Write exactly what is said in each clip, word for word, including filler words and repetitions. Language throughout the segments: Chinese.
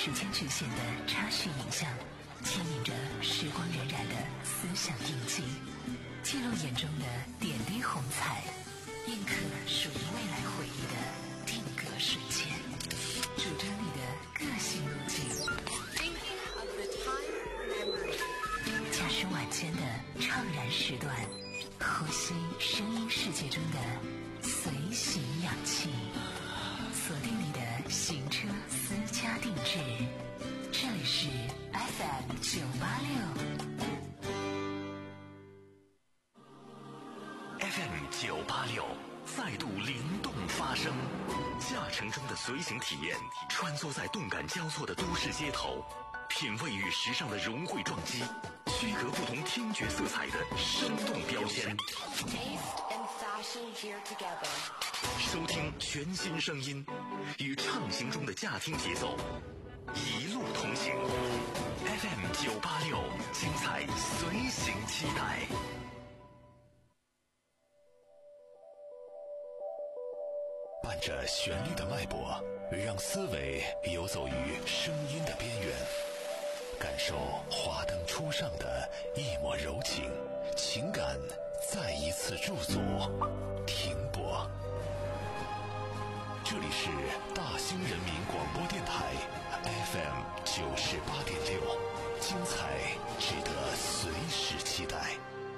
时间局限的插叙影像，牵引着时光荏苒的思想印记，记录眼中的点滴红彩，印刻属于未来回忆的定格瞬间，主张你的个性路径。驾驶晚间的怅然时段，呼吸声音世界中的随行氧气，锁定你的行车私家定制。这里是 F M 九八六。 F M 九八六再度灵动发声，驾乘中的随行体验，穿梭在动感交错的都市街头，品味与时尚的融汇撞击，区隔不同听觉色彩的生动标签。收听全新声音，与畅行中的驾听节奏，一路同行。F M 九八六，精彩随行期待。伴着旋律的脉搏，让思维游走于声音的边缘，感受华灯初上的一抹柔情，情感再一次驻足停泊。这里是大兴人民广播电台 F M 九十八点六，精彩值得随时期待。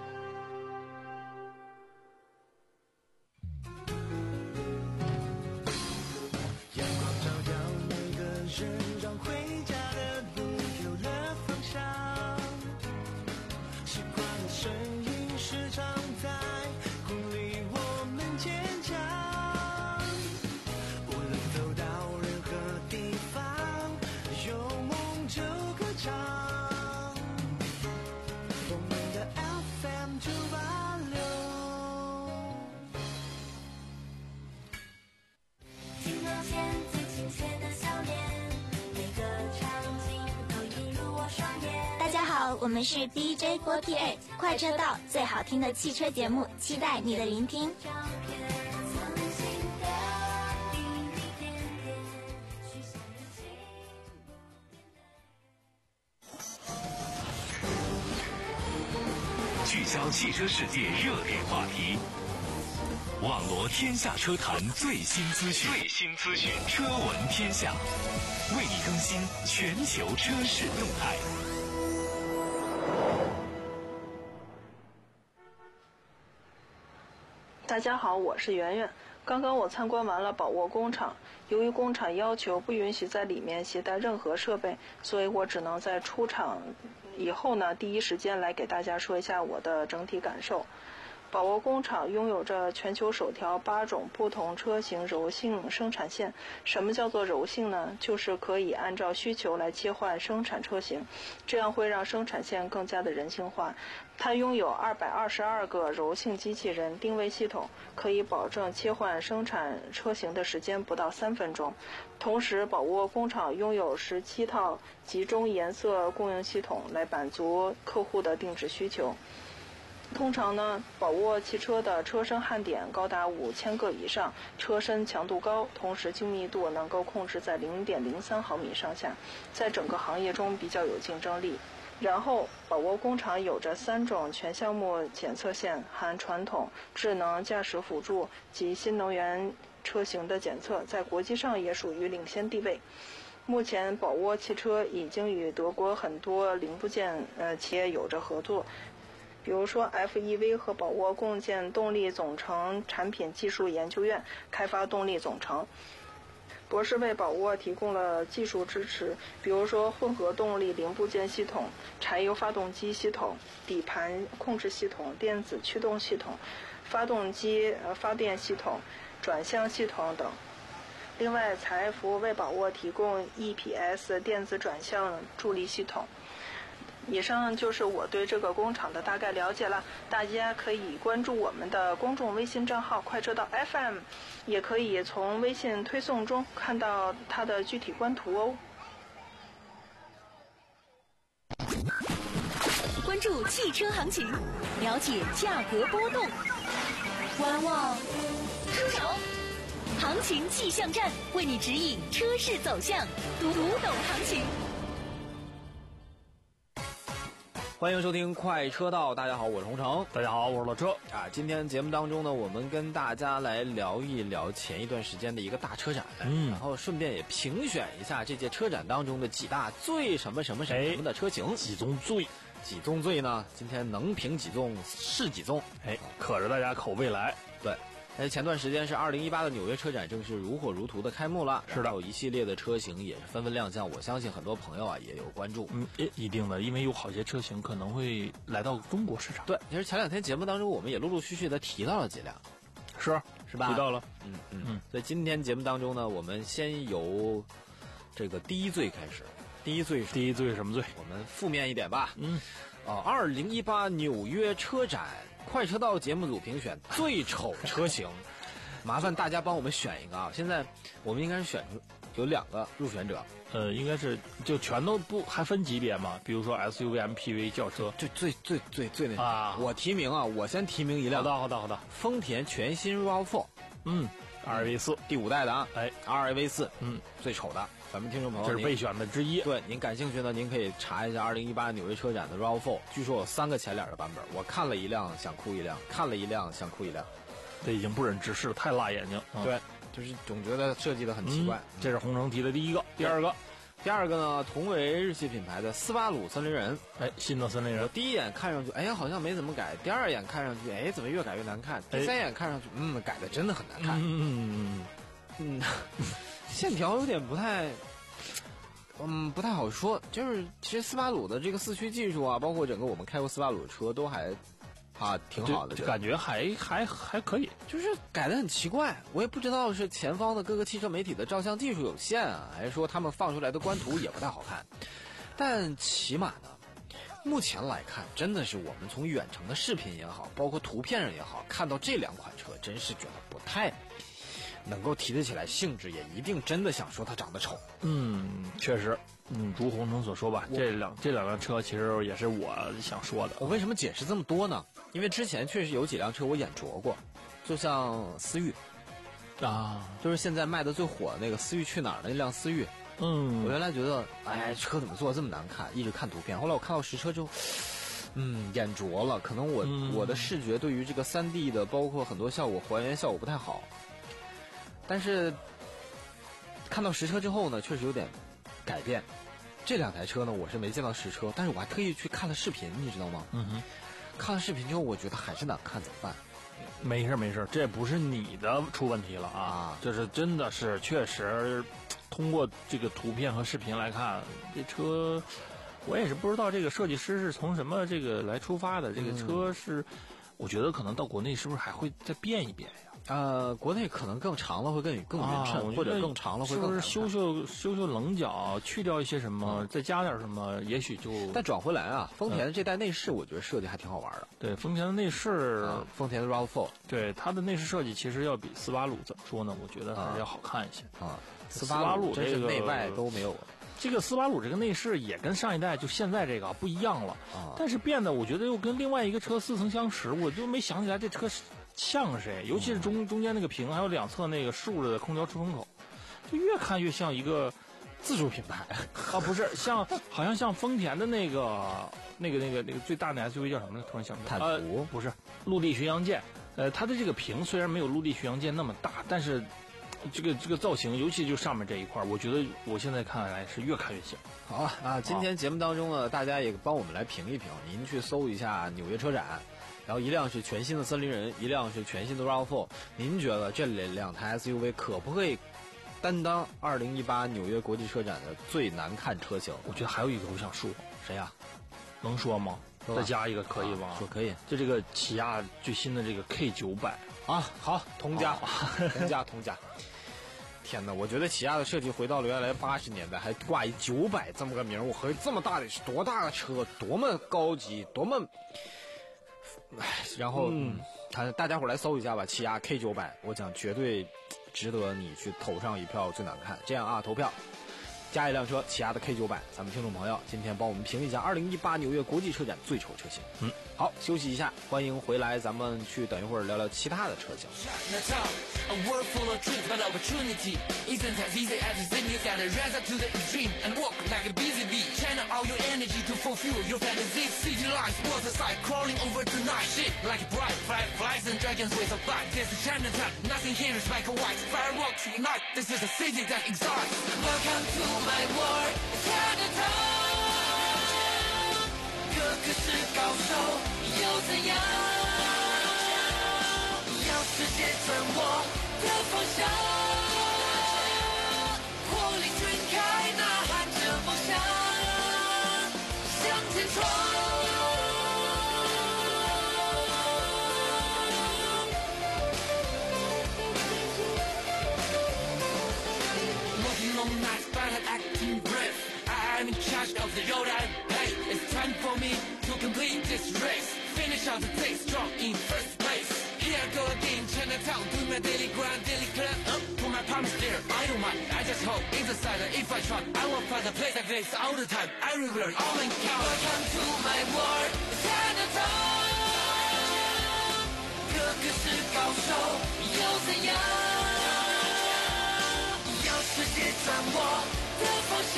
我们是 D J 四十八，快车道最好听的汽车节目，期待你的聆听。 聚焦汽车世界热点话题，网罗天下车坛最新资讯，最新资讯，车闻天下，为你更新全球车市动态。 大家好，我是圆圆。刚刚我参观完了宝沃工厂，由于工厂要求不允许在里面携带任何设备，所以我只能在出厂以后呢，第一时间来给大家说一下我的整体感受。宝沃工厂拥有着全球首条八种不同车型柔性生产线。什么叫做柔性呢？就是可以按照需求来切换生产车型，这样会让生产线更加的人性化。它拥有二百二十二个柔性机器人定位系统，可以保证切换生产车型的时间不到三分钟。同时，宝沃工厂拥有十七套集中颜色供应系统，来满足客户的定制需求。通常呢，宝沃汽车的车身焊点高达五千个以上，车身强度高，同时精密度能够控制在 零点零三毫米上下，在整个行业中比较有竞争力。然后，宝沃工厂有着三种全项目检测线，含传统、智能驾驶辅助及新能源车型的检测，在国际上也属于领先地位。目前，宝沃汽车已经与德国很多零部件呃企业有着合作。比如说 F E V 和宝沃共建动力总成产品技术研究院，开发动力总成。博士为宝沃提供了技术支持，比如说混合动力零部件系统、柴油发动机系统、底盘控制系统、电子驱动系统、发动机呃发电系统、转向系统等。另外，采孚为宝沃提供 E P S 电子转向助力系统。以上就是我对这个工厂的大概了解了，大家可以关注我们的公众微信账号快车道 F M， 也可以从微信推送中看到它的具体官图哦。 关注汽车行情，了解价格波动，观望出手， 行情气象站为你指引车市走向，读读懂行情。 欢迎收听快车道，大家好，我是洪城。 大家好，我是老车。 啊，今天节目当中呢，我们跟大家来聊一聊前一段时间的一个大车展，嗯，然后顺便也评选一下这届车展当中的几大最什么什么什么什么的车型， 几宗最， 几宗最呢？今天能评几宗是几宗， 哎，可着大家口味来。 对。哎，前段时间是二零一八的纽约车展正式如火如荼的开幕了， 是的， 有一系列的车型也是纷纷亮相，我相信很多朋友啊也有关注。 嗯，一定的，因为有好些车型可能会来到中国市场。 对，其实前两天节目当中我们也陆陆续续的提到了几辆， 是是吧？ 提到了， 嗯嗯嗯。所以今天节目当中呢，我们先由这个第一最开始。第一最， 第一最什么最？ 我们负面一点吧。 嗯， 啊，二零一八纽约车展快车道节目组评选最丑车型。麻烦大家帮我们选一个啊！现在我们应该是选出有两个入选者， 呃，应该是就全都不还分级别嘛？比如说 S U V、M P V、轿车， 就最最最最那啊！ 我提名啊，我先提名一辆。 好的，好的，好的。 丰田全新 R A V 四， 嗯 ，R A V 四第五代的啊， 哎 ，R A V 四， 嗯， 最丑的。咱们听众朋友， 这是备选的之一。 对，您感兴趣呢，您可以查一下二零一八纽约车展的 R A V 四，据说有三个前脸的版本，我看了一辆想哭一辆，看了一辆想哭一辆。 这已经不忍直视了，太辣眼睛。 嗯、对，就是总觉得设计的很奇怪。 嗯、这是红城提的第一个，第二个， 第二个呢，同为日系品牌的斯巴鲁森林人， 哎，新的森林人， 第一眼看上去，哎呀，好像没怎么改；第二眼看上去，哎，怎么越改越难看；第三眼看上去，嗯，改的真的很难看。 嗯嗯嗯，线条有点不太，嗯，不太好说。就是其实斯巴鲁的这个四驱技术啊，包括整个我们开过斯巴鲁的车都还。啊，挺好的， 就感觉还还还可以， 就是改得很奇怪，我也不知道是前方的各个汽车媒体的照相技术有限啊，还是说他们放出来的官图也不太好看。但起码呢，目前来看，真的是我们从远程的视频也好，包括图片上也好，看到这两款车，真是觉得不太能够提得起来兴致，也一定真的想说它长得丑。 嗯，确实。嗯，如洪城所说吧，这两这两辆车其实也是我想说的。 我为什么解释这么多呢？因为之前确实有几辆车我眼拙过，就像思域啊， 就是现在卖的最火的那个思域去哪儿的那辆思域。 嗯， 我原来觉得，哎，车怎么做这么难看？一直看图片，后来我看到实车之后，嗯，眼拙了。可能我、嗯、我的视觉对于这个 三 D 的，包括很多效果还原效果不太好。但是看到实车之后呢，确实有点改变。这两台车呢，我是没见到实车，但是我还特意去看了视频，你知道吗？ 嗯哼， 看了视频之后，我觉得还是难看，怎么办？ 没事没事，这不是你的出问题了啊，啊这是真的是确实，通过这个图片和视频来看，这车我也是不知道这个设计师是从什么这个来出发的，这个车是，嗯、我觉得可能到国内是不是还会再变一变呀？ 呃，国内可能更长了会更更匀称、啊，或者更长了会更是不是修修修修棱角，去掉一些什么，嗯、再加点什么，也许就。 但转回来啊，丰田这代内饰我觉得设计还挺好玩的。 对，丰田的内饰， 啊、丰田的 R A V 四， 对它的内饰设计其实要比斯巴鲁怎么说呢？我觉得还是要好看一些啊。 斯巴鲁这个内外都没有。 这个斯巴鲁这个内饰也跟上一代就现在这个不一样了， 啊、 但是变得我觉得又跟另外一个车似曾相识，我就没想起来这车是。像谁？尤其是中中间那个屏，还有两侧那个竖着的空调出风口，就越看越像一个自主品牌啊，不是像，好像像丰田的那个那个那个那个最大的 S U V 叫什么呢？突然想不起来。 坦途、 呃、不是陆地巡洋舰，呃，它的这个屏虽然没有陆地巡洋舰那么大，但是这个这个造型，尤其就上面这一块，我觉得我现在看来是越看越像。 好了啊，今天节目当中呢，大家也帮我们来评一评，您去搜一下纽约车展。然后一辆是全新的森林人，一辆是全新的 R A V 四，您觉得这两台 S U V 可不可以担当二零一八纽约国际车展的最难看车型？ 我觉得还有一个我想说， 谁呀、啊？ 能说吗？再加一个可以吗？ 啊、说可以。 就这个起亚最新的这个 K 九百啊，好，同家，同家，同家。天哪，我觉得起亚的设计回到了原来八十年代，还挂一九百这么个名，我合计这么大的是多大的车，多么高级，多么。然后，嗯，他大家伙来搜一下吧，起亚 K 九百，我讲绝对值得你去投上一票最难看。这样啊，投票加一辆车，起亚的 K 九百，咱们听众朋友今天帮我们评一下二零一八纽约国际车展最丑车型。 嗯。 好，休息一下，欢迎回来，咱们去等一会儿聊聊其他的车型。 A world full of dreams, but opportunity isn't as easy as you think. You gotta rise up to the extreme and walk like a busy bee. Channel all your energy to fulfill your fantasies. City lights, waterside, crawling over tonight. Shit, like bright fireflies and dragons with a bite. This is Chinatown, nothing here is black or white. Fireworks ignite, this is a city that excites. Welcome to my world, Chinatown. 个个是高手，又怎样？世界掌握的方向，火力全开，呐喊着梦想，向前闯。Working all night, but I'm acting brave. I'm in charge of the road I play. It's time for me to complete this race. Finish out the day strong in first place.Here I go again, Chinatown, doing my daily grind, daily climb up to my promised there. I don't mind, I just hope it's a sign that if I try, I will find a place like this all the time. Everywhere, all in count. Welcome to my world, Chinatown. 个个是高手，又怎样？要世界掌握的方向，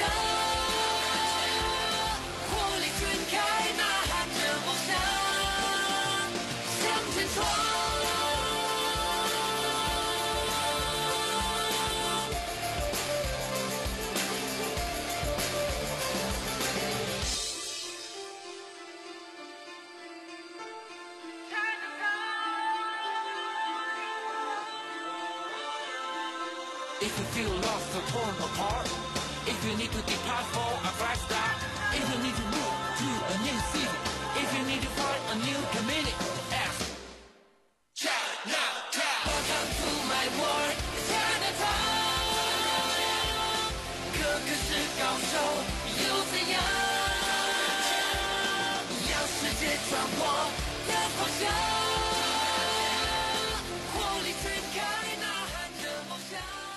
火力全开，呐喊着梦想，向前闯。If you feel lost or torn apart, if you need to depart for a fresh start, if you need to move to a new city, if you need to find a new community, ask Chinatown. Welcome to my world, Chinatown. 个个是高手，又怎样？要世界掌握的方向，火力全开，呐喊着梦想。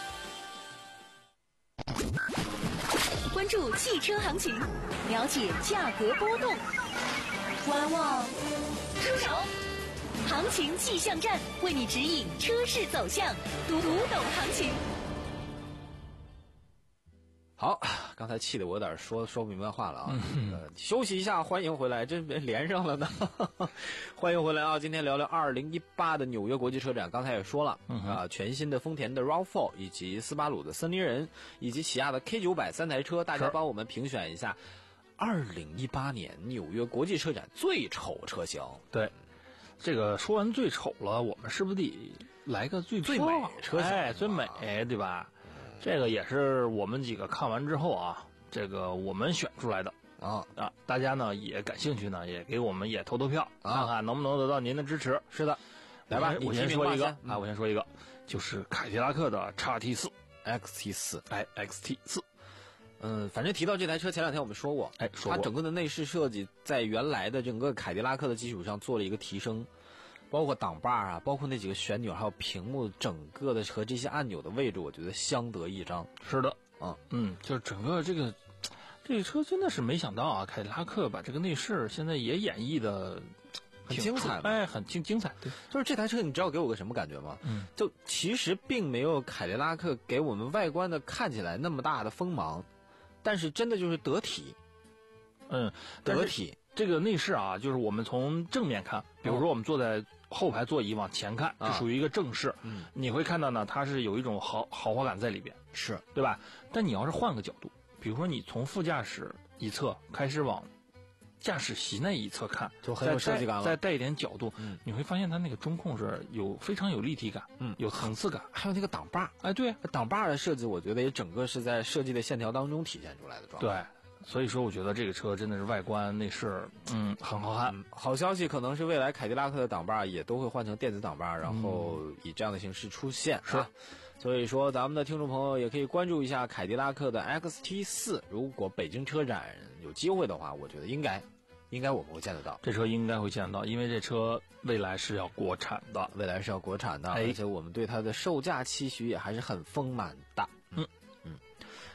关注汽车行情，了解价格波动，观望出手，行情气象站为你指引车市走向，读懂行情。 好，刚才气得我有点说说不明白话了啊、嗯呃！休息一下，欢迎回来，这连上了呢。欢迎回来啊！今天聊聊二零一八的纽约国际车展。刚才也说了、嗯、啊，全新的丰田的 RAV 四 以及斯巴鲁的森林人以及起亚的 K 九百 三台车，大家帮我们评选一下二零一八年纽约国际车展最丑车型。 对，这个说完最丑了，我们是不是得来个最最美车型？ 哎，最美，对吧？这个也是我们几个看完之后啊，这个我们选出来的啊啊！大家呢也感兴趣呢，也给我们也投投票，啊、看看能不能得到您的支持。 是的，来吧， 我先说一个、嗯、啊，我先说一个，就是凯迪拉克的 X T 四 X T 四， 哎 ，X T 四。 嗯，反正提到这台车，前两天我们说过， 哎，说过它整个的内饰设计在原来的整个凯迪拉克的基础上做了一个提升。包括挡把啊，包括那几个旋钮，还有屏幕，整个的和这些按钮的位置，我觉得相得益彰。 是的， 啊， 嗯，就是整个这个这个车真的是没想到啊，凯迪拉克把这个内饰现在也演绎的很精彩， 哎，很精精彩。对， 就是这台车，你知道给我个什么感觉吗？ 嗯， 就其实并没有凯迪拉克给我们外观的看起来那么大的锋芒，但是真的就是得体， 嗯， 得体。 这个内饰啊，就是我们从正面看，比如说我们坐在后排座椅往前看，这属于一个正视， 嗯， 你会看到呢，它是有一种豪豪华感在里边， 是对吧？但你要是换个角度，比如说你从副驾驶一侧开始往驾驶席那一侧看， 就很有设计感了， 再带一点角度，嗯，你会发现它那个中控是有非常有立体感， 嗯， 有层次感， 还有那个挡把， 哎，对， 挡把的设计，我觉得也整个是在设计的线条当中体现出来的状态， 对。所以说，我觉得这个车真的是外观内饰，嗯，很好看、 嗯。好消息可能是未来凯迪拉克的挡把也都会换成电子挡把，然后以这样的形式出现。 是、 啊，所以说咱们的听众朋友也可以关注一下凯迪拉克的 X T 四。如果北京车展有机会的话，我觉得应该，应该我们会见得到。 这车应该会见得到，因为这车未来是要国产的， 未来是要国产的， 哎、 而且我们对它的售价期许也还是很丰满的。 嗯。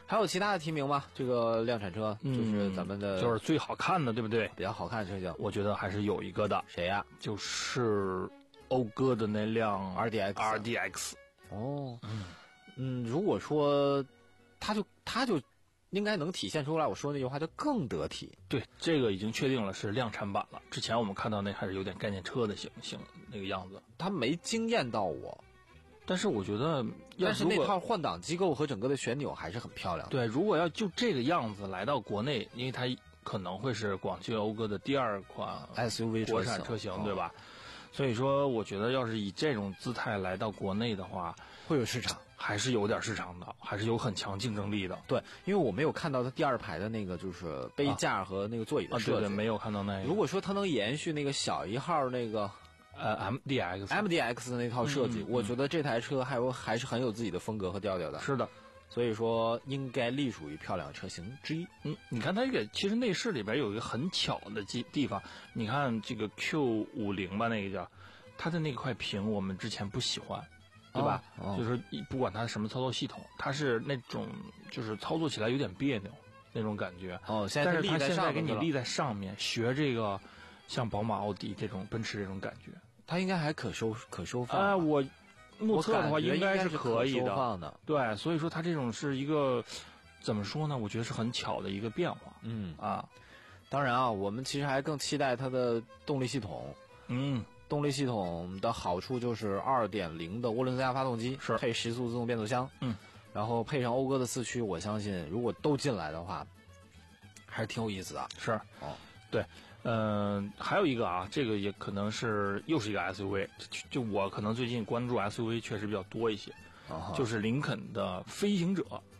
还有其他的提名吗？这个量产车、嗯、就是咱们的， 就是最好看的，对不对？ 比较好看的车型， 我觉得还是有一个的。 谁呀、啊？ 就是讴歌的那辆 R D X。 R D X。 哦，嗯嗯，如果说它就它就应该能体现出来，我说那句话就更得体。 对，这个已经确定了是量产版了。之前我们看到那还是有点概念车的形形那个样子， 它没惊艳到我。 但是我觉得， 但是那套换挡机构和整个的旋钮还是很漂亮的。 对，如果要就这个样子来到国内，因为它可能会是广汽讴歌的第二款 S U V 国产车型，哦、对吧？所以说，我觉得要是以这种姿态来到国内的话， 会有市场， 还是有点市场的，还是有很强竞争力的。 对，因为我没有看到它第二排的那个就是杯架和那个座椅的设计， 啊啊、对对，没有看到那个。 如果说它能延续那个小一号那个。 呃 ，M D X M D X 的那套设计、 嗯嗯， 我觉得这台车还有还是很有自己的风格和调调的。 是的， 所以说应该隶属于漂亮车型之一。 嗯，你看它这个其实内饰里边有一个很巧的地地方，你看这个 Q 五十吧，那个叫它的那块屏，我们之前不喜欢，对吧？ 哦哦、 就是不管它是什么操作系统，它是那种就是操作起来有点别扭那种感觉。 哦，现在但是它现在给你你立在上面，学这个像宝马、奥迪这种、奔驰这种感觉。 它应该还可收可收放啊、呃，我目测的话应该是可以的， 放的。 对，所以说它这种是一个怎么说呢？我觉得是很巧的一个变化。 嗯啊， 当然啊，我们其实还更期待它的动力系统。 嗯， 动力系统的好处就是 二点零 的涡轮增压发动机， 是配十速自动变速箱。 嗯， 然后配上讴歌的四驱，我相信如果都进来的话，还是挺有意思的。 是哦， 对。嗯、呃，还有一个啊，这个也可能是又是一个 S U V， 就, 就我可能最近关注 S U V 确实比较多一些， 哦、 就是林肯的飞行者。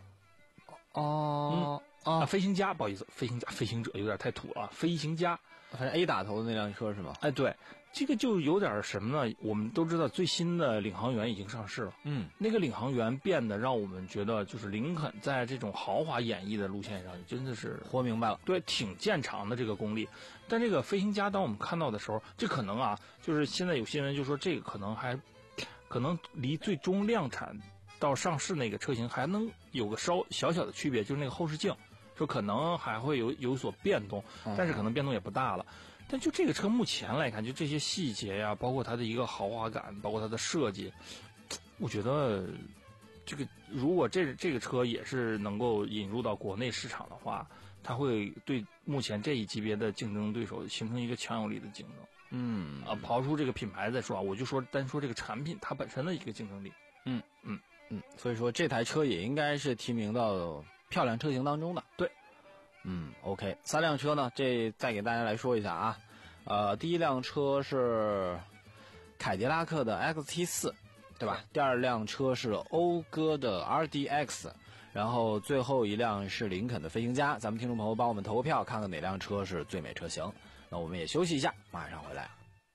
哦、 嗯、啊，飞行家，不好意思，飞行家，飞行者有点太土了，飞行家， 反正 A 打头的那辆车是吗？ 哎，对，这个就有点什么呢？我们都知道最新的领航员已经上市了， 嗯， 那个领航员变得让我们觉得，就是林肯在这种豪华演绎的路线上，真的是活明白了， 对，挺见长的这个功力。但这个飞行家，当我们看到的时候，这可能啊，就是现在有新闻就说这个可能还，可能离最终量产到上市那个车型还能有个稍小小的区别，就是那个后视镜，说可能还会有有所变动，但是可能变动也不大了。但就这个车目前来看，就这些细节呀，包括它的一个豪华感，包括它的设计，我觉得这个如果这这个车也是能够引入到国内市场的话，它会对目前这一级别的竞争对手形成一个强有力的竞争。 嗯啊，刨出这个品牌再说啊，我就说单说这个产品它本身的一个竞争力。 嗯嗯嗯，所以说这台车也应该是提名到漂亮车型当中的。 对。 嗯 ，OK， 三辆车呢，这再给大家来说一下啊。呃，第一辆车是凯迪拉克的 X T 四， 对吧？第二辆车是讴歌的 R D X， 然后最后一辆是林肯的飞行家。咱们听众朋友帮我们投个票，看看哪辆车是最美车型。那我们也休息一下，马上回来。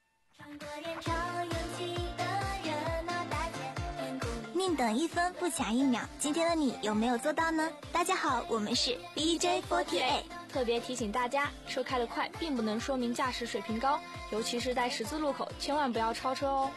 宁等一分不抢一秒，今天的你有没有做到呢？大家好，我们是 D J 四十八。 特别提醒大家，车开得快并不能说明驾驶水平高，尤其是在十字路口，千万不要超车哦。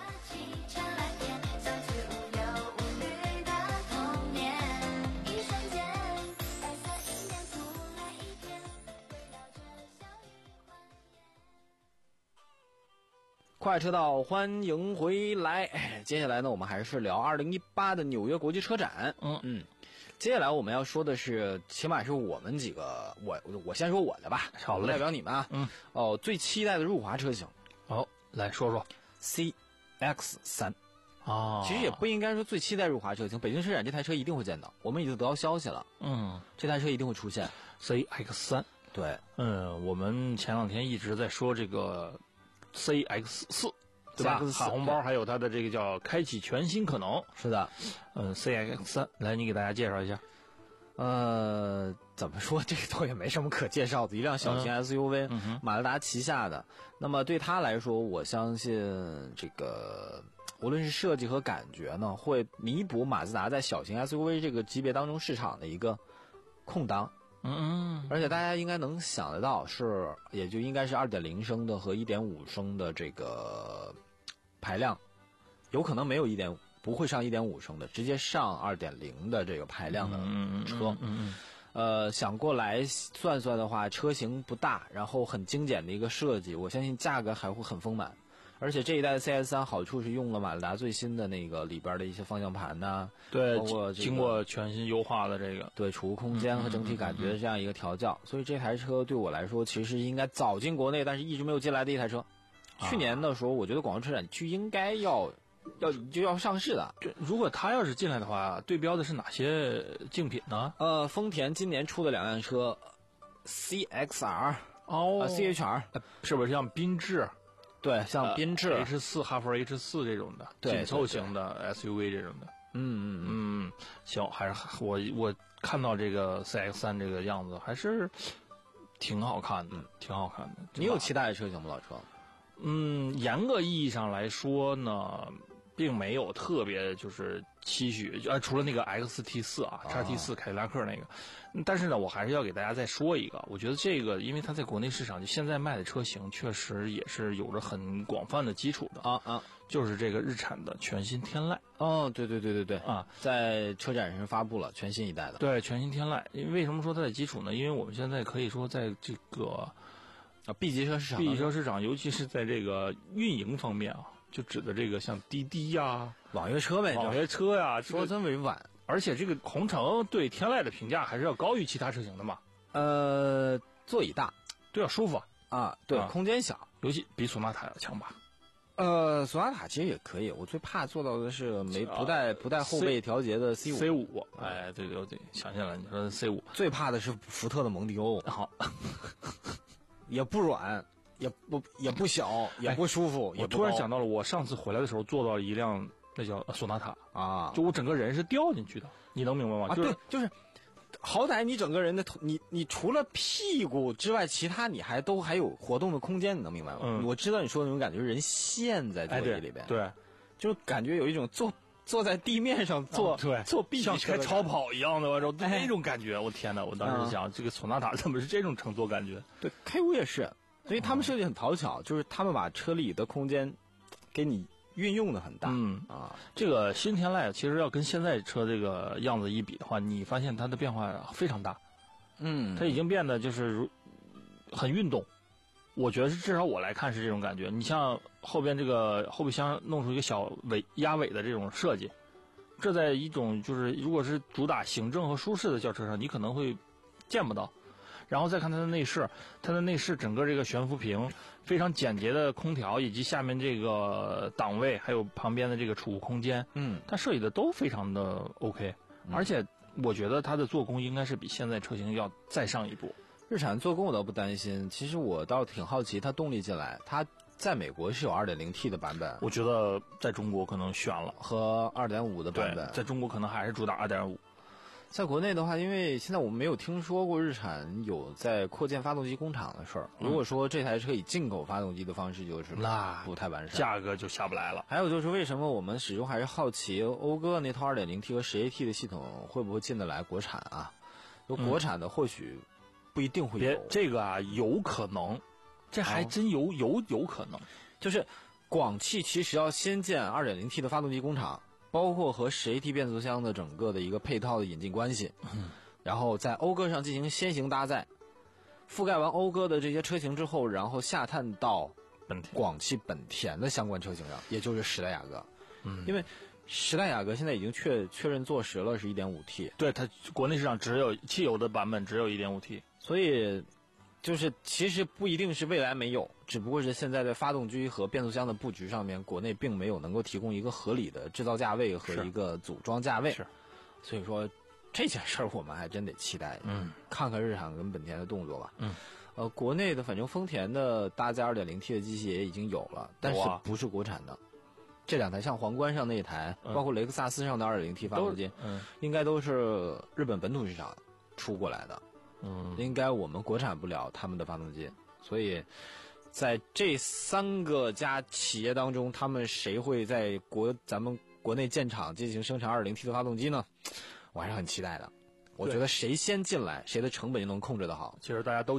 快车道，欢迎回来。接下来呢，我们还是聊二零一八的纽约国际车展。 嗯嗯，接下来我们要说的是，起码是我们几个，我我先说我的吧， 好嘞， 代表你们啊。 嗯， 哦，最期待的入华车型， 好，来说说 C X 三。 哦， 其实也不应该说最期待入华车型，北京车展这台车一定会见到，我们已经得到消息了。 嗯， 这台车一定会出现 C X 三。 对， 嗯，我们前两天一直在说这个 C X 四，对吧？喊红包，还有它的这个叫开启全新可能。 是的， 嗯 ，C X 三，来，你给大家介绍一下。 呃，怎么说，这个倒也没什么可介绍的，一辆小型 S U V，、 嗯、 马自达旗下的。那么对它来说，我相信这个无论是设计和感觉呢，会弥补马自达在小型 S U V 这个级别当中市场的一个空档。 嗯嗯， 而且大家应该能想得到，是也就应该是 二点零 升的和 一点五 升的这个排量，有可能没有一点不会上 一点五 升的，直接上 二点零 的这个排量的车。 嗯嗯嗯呃，想过来算算的话，车型不大，然后很精简的一个设计，我相信价格还会很丰满。而且这一代的 C S 三 好处是用了马自达最新的那个里边的一些方向盘呐、啊， 对， 包括、这个、 经过全新优化的这个， 对储物空间和整体感觉的这样一个调教，嗯嗯嗯嗯，所以这台车对我来说其实应该早进国内，但是一直没有进来的一台车。啊、去年的时候，我觉得广州车展区应该要要就要上市的。 如果它要是进来的话，对标的是哪些竞品呢？ 呃，丰田今年出的两辆车 ，C X R 哦、 呃、，C H R 是不是像缤智？ 对，像缤智、 呃、H 四、哈弗 H 四这种的紧凑型的 S U V 这种的。 嗯嗯嗯，行，还是我我看到这个 C X 三 这个样子还是挺好看的，嗯、挺好看的。 你有期待的车型吗，老车？ 嗯，严格意义上来说呢，并没有特别就是期许，呃，除了那个 X T 四 啊 ，X T 四 凯迪拉克那个，但是呢，我还是要给大家再说一个，我觉得这个，因为它在国内市场就现在卖的车型，确实也是有着很广泛的基础的啊啊， 就是这个日产的全新天籁。 哦，对对对对对啊， 在车展上发布了全新一代的。 对，全新天籁，因为为什么说它的基础呢？因为我们现在可以说在这个。 啊 ，B 级车市场 ，B 级车市场，尤其是在这个运营方面啊，就指的这个像滴滴呀、啊、 网约车呗， 网约车呀、啊， 说真委婉。 而且这个红城对天籁的评价还是要高于其他车型的嘛。 呃，座椅大， 对啊，舒服啊，对，啊、空间小， 尤其比索纳塔要强吧。 呃，索纳塔其实也可以，我最怕做到的是没不带不带后背调节的 C 五。 C 五，哎，对对对，想起来了，你说 C 五， 最怕的是福特的蒙迪欧。 好。 也不软，也不也不小，也不舒服。 哎、我突然想到了，我上次回来的时候坐到了一辆那叫索纳塔啊， 就我整个人是掉进去的，你能明白吗？ 啊， 就是、 对，就是，好歹你整个人的头，你你除了屁股之外，其他你还都还有活动的空间，你能明白吗？ 嗯， 我知道你说的那种感觉，人陷在座椅里边， 哎、对, 对， 就感觉有一种坐坐在地面上坐， 哦、对， 坐 B 级车像开超跑一样的，然后哎、 那种感觉，我天哪！我当时想，嗯、这个索纳塔怎么是这种乘坐感觉？ 对 ，K 五也是。所以他们设计很讨巧，嗯、就是他们把车里的空间给你运用的很大。 嗯啊， 这个新天籁其实要跟现在车这个样子一比的话，你发现它的变化非常大。 嗯， 它已经变得就是如很运动，我觉得是至少我来看是这种感觉。你像后边这个后备箱弄出一个小尾压尾的这种设计，这在一种就是如果是主打行政和舒适的轿车上，你可能会见不到。然后再看它的内饰，它的内饰整个这个悬浮屏，非常简洁的空调，以及下面这个档位，还有旁边的这个储物空间， 嗯， 它设计的都非常的 OK，、嗯、而且我觉得它的做工应该是比现在车型要再上一步。 日产做工我倒不担心，其实我倒挺好奇，它动力进来，它在美国是有 二点零 T 的版本， 我觉得在中国可能选了和 二点五 的版本， 在中国可能还是主打 二点五。 在国内的话，因为现在我们没有听说过日产有在扩建发动机工厂的事儿。 嗯、 如果说这台车以进口发动机的方式，就是那不太完善， 价格就下不来了。 还有就是为什么我们始终还是好奇讴歌那套 二点零 T 和 十 A T 的系统会不会进得来国产啊？就国产的或许不一定会有。 别这个啊，有可能，这还真有、哦、有有可能。 就是广汽其实要先建 二点零 T 的发动机工厂。包括和十 A T 变速箱的整个的一个配套的引进关系， 嗯、 然后在讴歌上进行先行搭载，覆盖完讴歌的这些车型之后，然后下探到本田广汽本田的相关车型上，也就是时代雅阁。 嗯， 因为时代雅阁现在已经确确认坐实了是 一点五 T， 对，它国内市场只有汽油的版本只有 一点五 T， 所以就是其实不一定是未来没有，只不过是现在在发动机和变速箱的布局上面，国内并没有能够提供一个合理的制造价位和一个组装价位。 是， 所以说这件事儿我们还真得期待， 嗯， 看看日产跟本田的动作吧。 嗯， 呃，国内的反正丰田的搭载 二点零 T 的机器也已经有了，但是不是国产的。这两台像皇冠上那一台， 嗯、 包括雷克萨斯上的 二点零 T 发动机， 嗯， 应该都是日本本土市场出过来的。 嗯， 应该我们国产不了他们的发动机，所以在这三个家企业当中，他们谁会在国咱们国内建厂进行生产 二点零 T 的发动机呢？我还是很期待的。我觉得谁先进来，谁的成本就能控制得好。 其实大家都期待。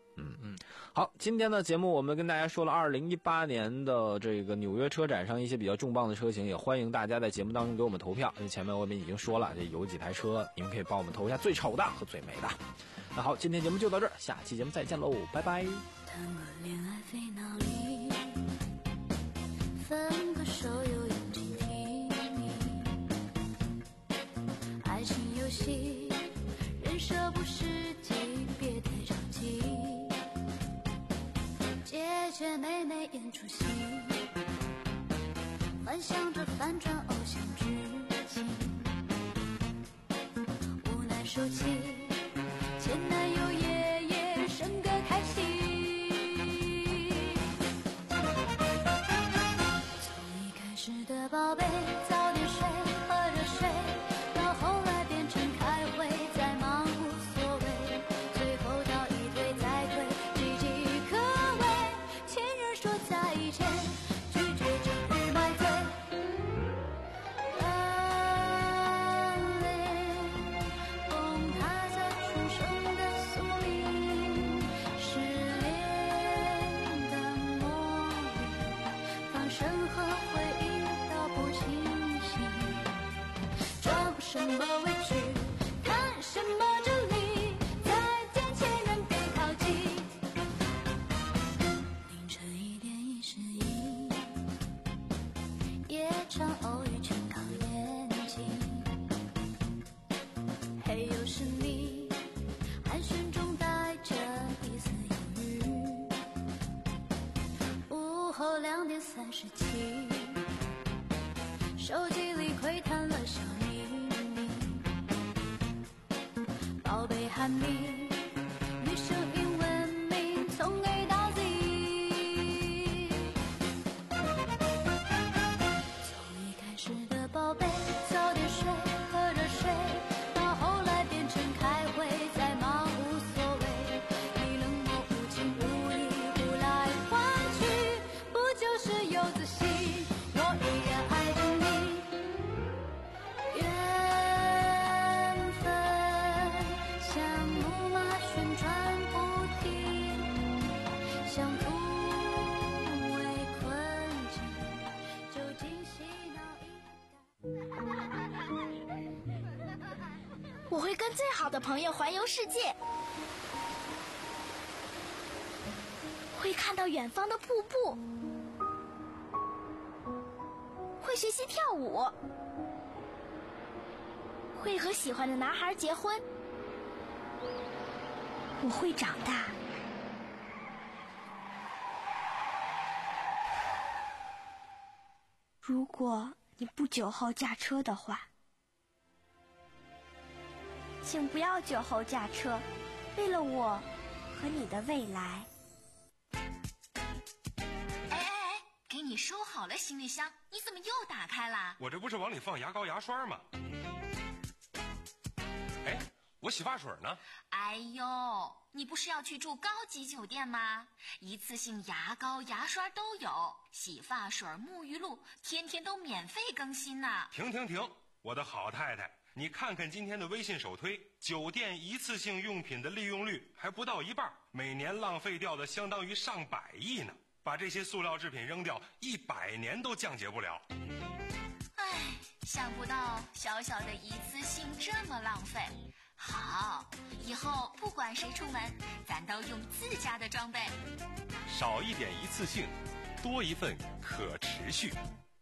嗯嗯，好，今天的节目我们跟大家说了二零一八年的这个纽约车展上一些比较重磅的车型，也欢迎大家在节目当中给我们投票。因为前面我们已经说了，这有几台车，你们可以帮我们投一下最丑的和最美的。那好，今天节目就到这儿，下期节目再见喽，拜拜。 谈过恋爱飞脑里，分个手又用尽体力，爱情游戏人设不实际，别太着急，姐姐妹妹演出戏，幻想着反转偶像剧情，无奈收起前男友爷爷生个开心，从一开始的宝贝早点睡喝热水，到后来变成开会再忙无所谓，最后到一推再推岌岌可危，前任说再见拒绝整日买醉，啊嘞崩塌在纯生的宿命，失恋的魔力放生和回忆都不清醒，装什么委屈看什么真理，再见前任别靠近，凌晨一点一十一，夜场偶遇全靠眼睛，嘿又是你，寒暄中带着一丝犹豫，午后两点三十七，手机里窥探了小秘密，宝贝喊你，女生英文名从 A 到 Z， 从一开始的宝贝早点睡喝热水，到后来变成开会再忙无所谓，你冷漠无情无义呼来唤去，不就是有自信我依然爱着你，缘分像木马旋转不停，像突围困境，究竟洗脑应我会跟最好的朋友环游世界，会看到远方的瀑布，会学习跳舞，会和喜欢的男孩结婚。我会长大。如果你不久后驾车的话，请不要酒后驾车，为了我和你的未来。 哎哎哎，给你收好了行李箱，你怎么又打开了？ 我这不是往里放牙膏牙刷吗？哎，我洗发水呢？ 哎呦，你不是要去住高级酒店吗？一次性牙膏牙刷都有，洗发水沐浴露天天都免费更新呢。 停停停，我的好太太，你看看今天的微信首推，酒店一次性用品的利用率还不到一半，每年浪费掉的相当于上百亿呢。把这些塑料制品扔掉，一百年都降解不了。 唉，想不到小小的一次性这么浪费。好，以后不管谁出门，咱都用自家的装备。 少一点一次性，多一份可持续。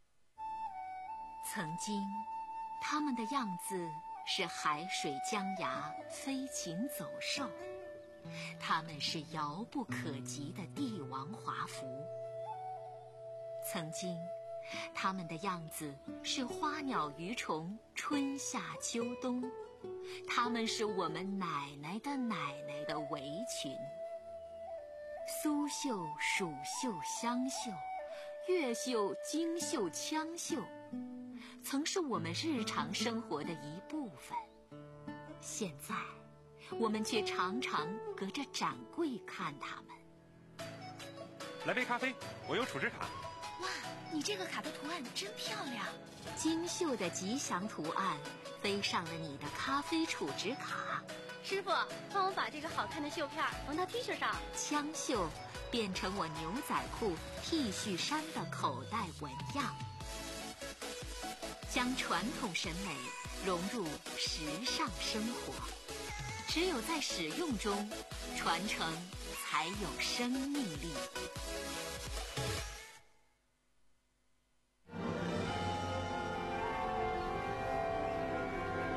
曾经，他们的样子是海水江崖，飞禽走兽。他们是遥不可及的帝王华服。曾经，他们的样子是花鸟鱼虫，春夏秋冬。他们是我们奶奶的奶奶的围裙。苏绣、蜀绣、湘绣，越绣、京绣、羌绣，曾是我们日常生活的一部分。现在我们却常常隔着展柜看他们。 来杯咖啡，我有储值卡。 哇， 你这个卡的图案真漂亮。 精绣的吉祥图案飞上了你的咖啡储值卡。 师傅，帮我把这个好看的绣片缝到 T 恤上。 枪绣变成我牛仔裤、T 恤衫的口袋纹样，将传统审美融入时尚生活。只有在使用中，传承才有生命力。